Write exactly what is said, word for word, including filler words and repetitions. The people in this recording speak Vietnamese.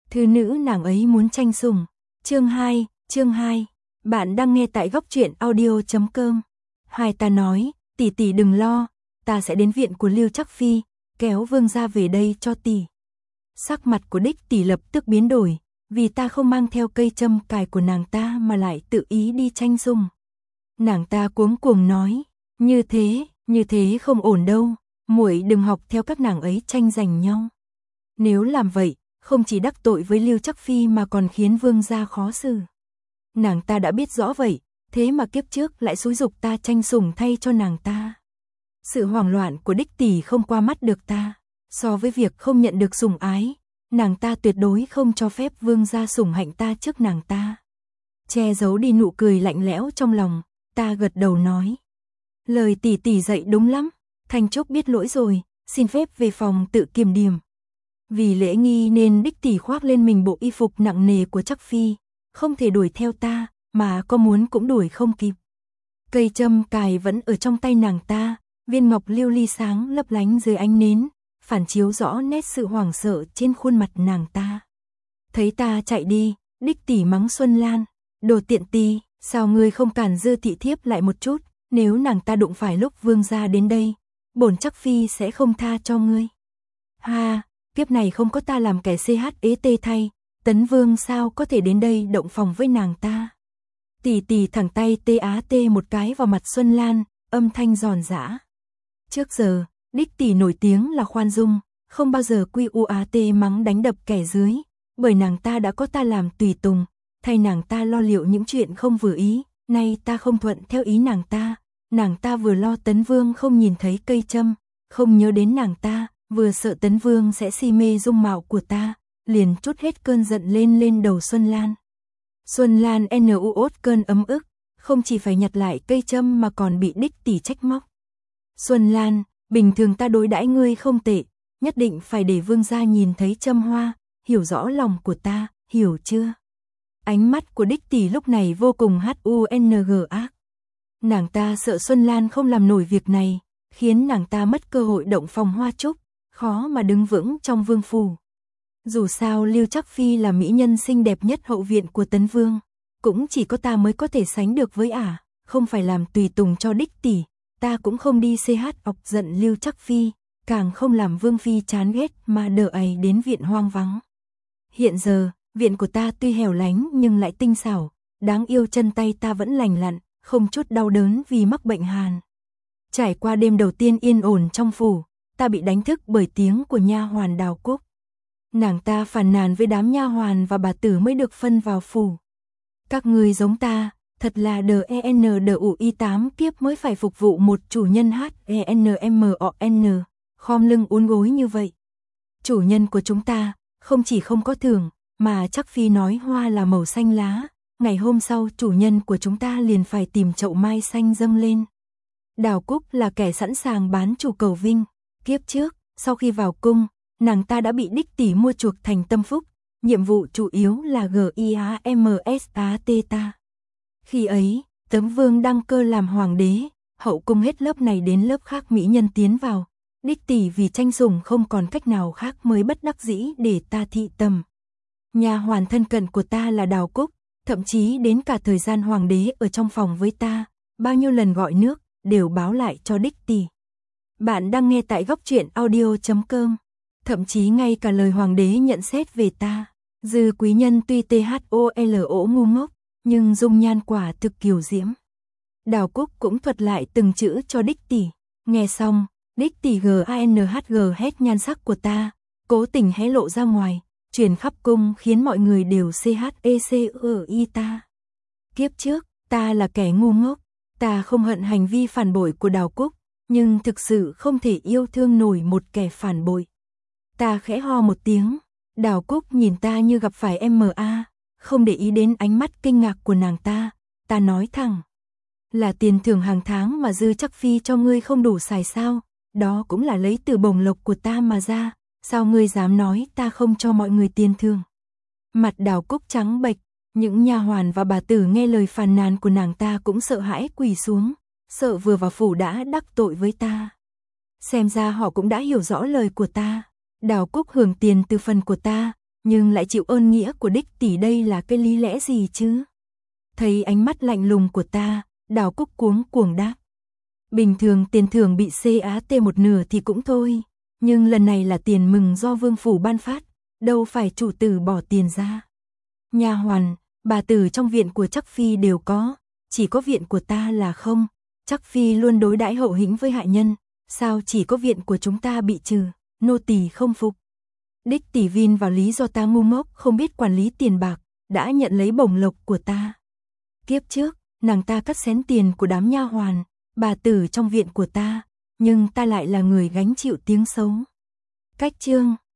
Thư nữ nàng ấy muốn tranh sủng. Chương hai, chương hai. Bạn đang nghe tại góc truyện audio chấm com. Hai ta nói, tỷ tỷ đừng lo, ta sẽ đến viện của Lưu Trắc Phi, kéo Vương gia về đây cho tỷ. Sắc mặt của đích tỷ lập tức biến đổi, vì ta không mang theo cây châm cài của nàng ta mà lại tự ý đi tranh sủng. Nàng ta cuống cuồng nói, như thế, như thế không ổn đâu, muội đừng học theo các nàng ấy tranh giành nhau. Nếu làm vậy, không chỉ đắc tội với Lưu Trắc Phi mà còn khiến Vương gia khó xử. Nàng ta đã biết rõ vậy, thế mà kiếp trước lại xúi giục ta tranh sủng thay cho nàng ta. Sự hoảng loạn của đích tỷ không qua mắt được ta, so với việc không nhận được sủng ái, nàng ta tuyệt đối không cho phép Vương gia sủng hạnh ta trước nàng ta. Che giấu đi nụ cười lạnh lẽo trong lòng, ta gật đầu nói. Lời tỷ tỷ dạy đúng lắm, Thanh Trúc biết lỗi rồi, xin phép về phòng tự kiềm điểm. Vì lễ nghi nên đích tỷ khoác lên mình bộ y phục nặng nề của Trắc Phi, không thể đuổi theo ta, mà có muốn cũng đuổi không kịp. Cây châm cài vẫn ở trong tay nàng ta, viên ngọc lưu ly sáng lấp lánh dưới ánh nến, phản chiếu rõ nét sự hoảng sợ trên khuôn mặt nàng ta. Thấy ta chạy đi, đích tỷ mắng Xuân Lan, đồ tiện tì, sao ngươi không cản Dư thị thiếp lại một chút, nếu nàng ta đụng phải lúc Vương gia đến đây, bổn Trắc Phi sẽ không tha cho ngươi. Ha, kiếp này không có ta làm kẻ xê hát ế tê thay, Tấn Vương sao có thể đến đây động phòng với nàng ta. Tỷ tỷ thẳng tay tê á tê một cái vào mặt Xuân Lan, âm thanh giòn giã. Trước giờ, đích tỷ nổi tiếng là khoan dung, không bao giờ quy u á tê mắng đánh đập kẻ dưới, bởi nàng ta đã có ta làm tùy tùng, thay nàng ta lo liệu những chuyện không vừa ý, nay ta không thuận theo ý nàng ta, nàng ta vừa lo Tấn Vương không nhìn thấy cây châm, không nhớ đến nàng ta, vừa sợ Tấn Vương sẽ si mê dung mạo của ta, liền trút hết cơn giận lên lên đầu Xuân Lan. Xuân Lan nu ốt cơn ấm ức, không chỉ phải nhặt lại cây châm mà còn bị đích tỷ trách móc. Xuân Lan, bình thường ta đối đãi ngươi không tệ, nhất định phải để Vương gia nhìn thấy châm hoa, hiểu rõ lòng của ta, hiểu chưa? Ánh mắt của đích tỷ lúc này vô cùng hung ác. Nàng ta sợ Xuân Lan không làm nổi việc này, khiến nàng ta mất cơ hội động phòng hoa trúc, khó mà đứng vững trong vương phủ. Dù sao Lưu Trắc Phi là mỹ nhân xinh đẹp nhất hậu viện của Tấn Vương, cũng chỉ có ta mới có thể sánh được với ả, không phải làm tùy tùng cho đích tỷ, ta cũng không đi xê hát ọc giận Lưu Trắc Phi, càng không làm Vương Phi chán ghét mà đỡ ấy đến viện hoang vắng. Hiện giờ, viện của ta tuy hẻo lánh nhưng lại tinh xảo, đáng yêu, chân tay ta vẫn lành lặn, không chút đau đớn vì mắc bệnh hàn. Trải qua đêm đầu tiên yên ổn trong phủ, ta bị đánh thức bởi tiếng của nha hoàn Đào Cúc. Nàng ta phàn nàn với đám nha hoàn và bà tử mới được phân vào phủ. Các người giống ta, thật là đờ e en đờ u i tám kiếp mới phải phục vụ một chủ nhân hát e en em o en, khom lưng uốn gối như vậy. Chủ nhân của chúng ta, không chỉ không có thưởng, mà Trắc Phi nói hoa là màu xanh lá, ngày hôm sau chủ nhân của chúng ta liền phải tìm chậu mai xanh dâng lên. Đào Cúc là kẻ sẵn sàng bán chủ cầu vinh, kiếp trước, sau khi vào cung, nàng ta đã bị đích tỷ mua chuộc thành tâm phúc, nhiệm vụ chủ yếu là giamsat ta. Khi ấy, Tấn Vương đăng cơ làm hoàng đế, hậu cung hết lớp này đến lớp khác mỹ nhân tiến vào, đích tỷ vì tranh sủng không còn cách nào khác mới bất đắc dĩ để ta thị tầm. Nhà hoàn thân cận của ta là Đào Cúc, thậm chí đến cả thời gian hoàng đế ở trong phòng với ta, bao nhiêu lần gọi nước, đều báo lại cho đích tỷ. Bạn đang nghe tại góc truyện audio chấm com. Thậm chí ngay cả lời hoàng đế nhận xét về ta, Dư quý nhân tuy tholo ngu ngốc, nhưng dung nhan quả thực kiều diễm. Đào Cúc cũng thuật lại từng chữ cho đích tỷ, nghe xong, đích tỷ ganh hét nhan sắc của ta, cố tình hé lộ ra ngoài, truyền khắp cung khiến mọi người đều checui ta. Kiếp trước, ta là kẻ ngu ngốc, ta không hận hành vi phản bội của Đào Cúc, nhưng thực sự không thể yêu thương nổi một kẻ phản bội. Ta khẽ ho một tiếng, Đào Cúc nhìn ta như gặp phải em ma, không để ý đến ánh mắt kinh ngạc của nàng ta, ta nói thẳng. Là tiền thưởng hàng tháng mà Dư Trắc Phi cho ngươi không đủ xài sao, đó cũng là lấy từ bổng lộc của ta mà ra, sao ngươi dám nói ta không cho mọi người tiền thưởng. Mặt Đào Cúc trắng bệch, những nha hoàn và bà tử nghe lời phàn nàn của nàng ta cũng sợ hãi quỳ xuống, sợ vừa vào phủ đã đắc tội với ta. Xem ra họ cũng đã hiểu rõ lời của ta. Đào Cúc hưởng tiền từ phần của ta, nhưng lại chịu ơn nghĩa của đích tỷ, đây là cái lý lẽ gì chứ? Thấy ánh mắt lạnh lùng của ta, Đào Cúc cuống cuồng đáp. Bình thường tiền thưởng bị xê á tê một nửa thì cũng thôi, nhưng lần này là tiền mừng do vương phủ ban phát, đâu phải chủ tử bỏ tiền ra. Nha hoàn, bà tử trong viện của Trắc Phi đều có, chỉ có viện của ta là không. Trắc Phi luôn đối đãi hậu hĩnh với hạ nhân, sao chỉ có viện của chúng ta bị trừ, nô tỳ không phục. Đích tỷ vin vào lý do ta ngu ngốc không biết quản lý tiền bạc, đã nhận lấy bổng lộc của ta. Kiếp trước, nàng ta cắt xén tiền của đám nha hoàn, bà tử trong viện của ta, nhưng ta lại là người gánh chịu tiếng xấu. Cách chương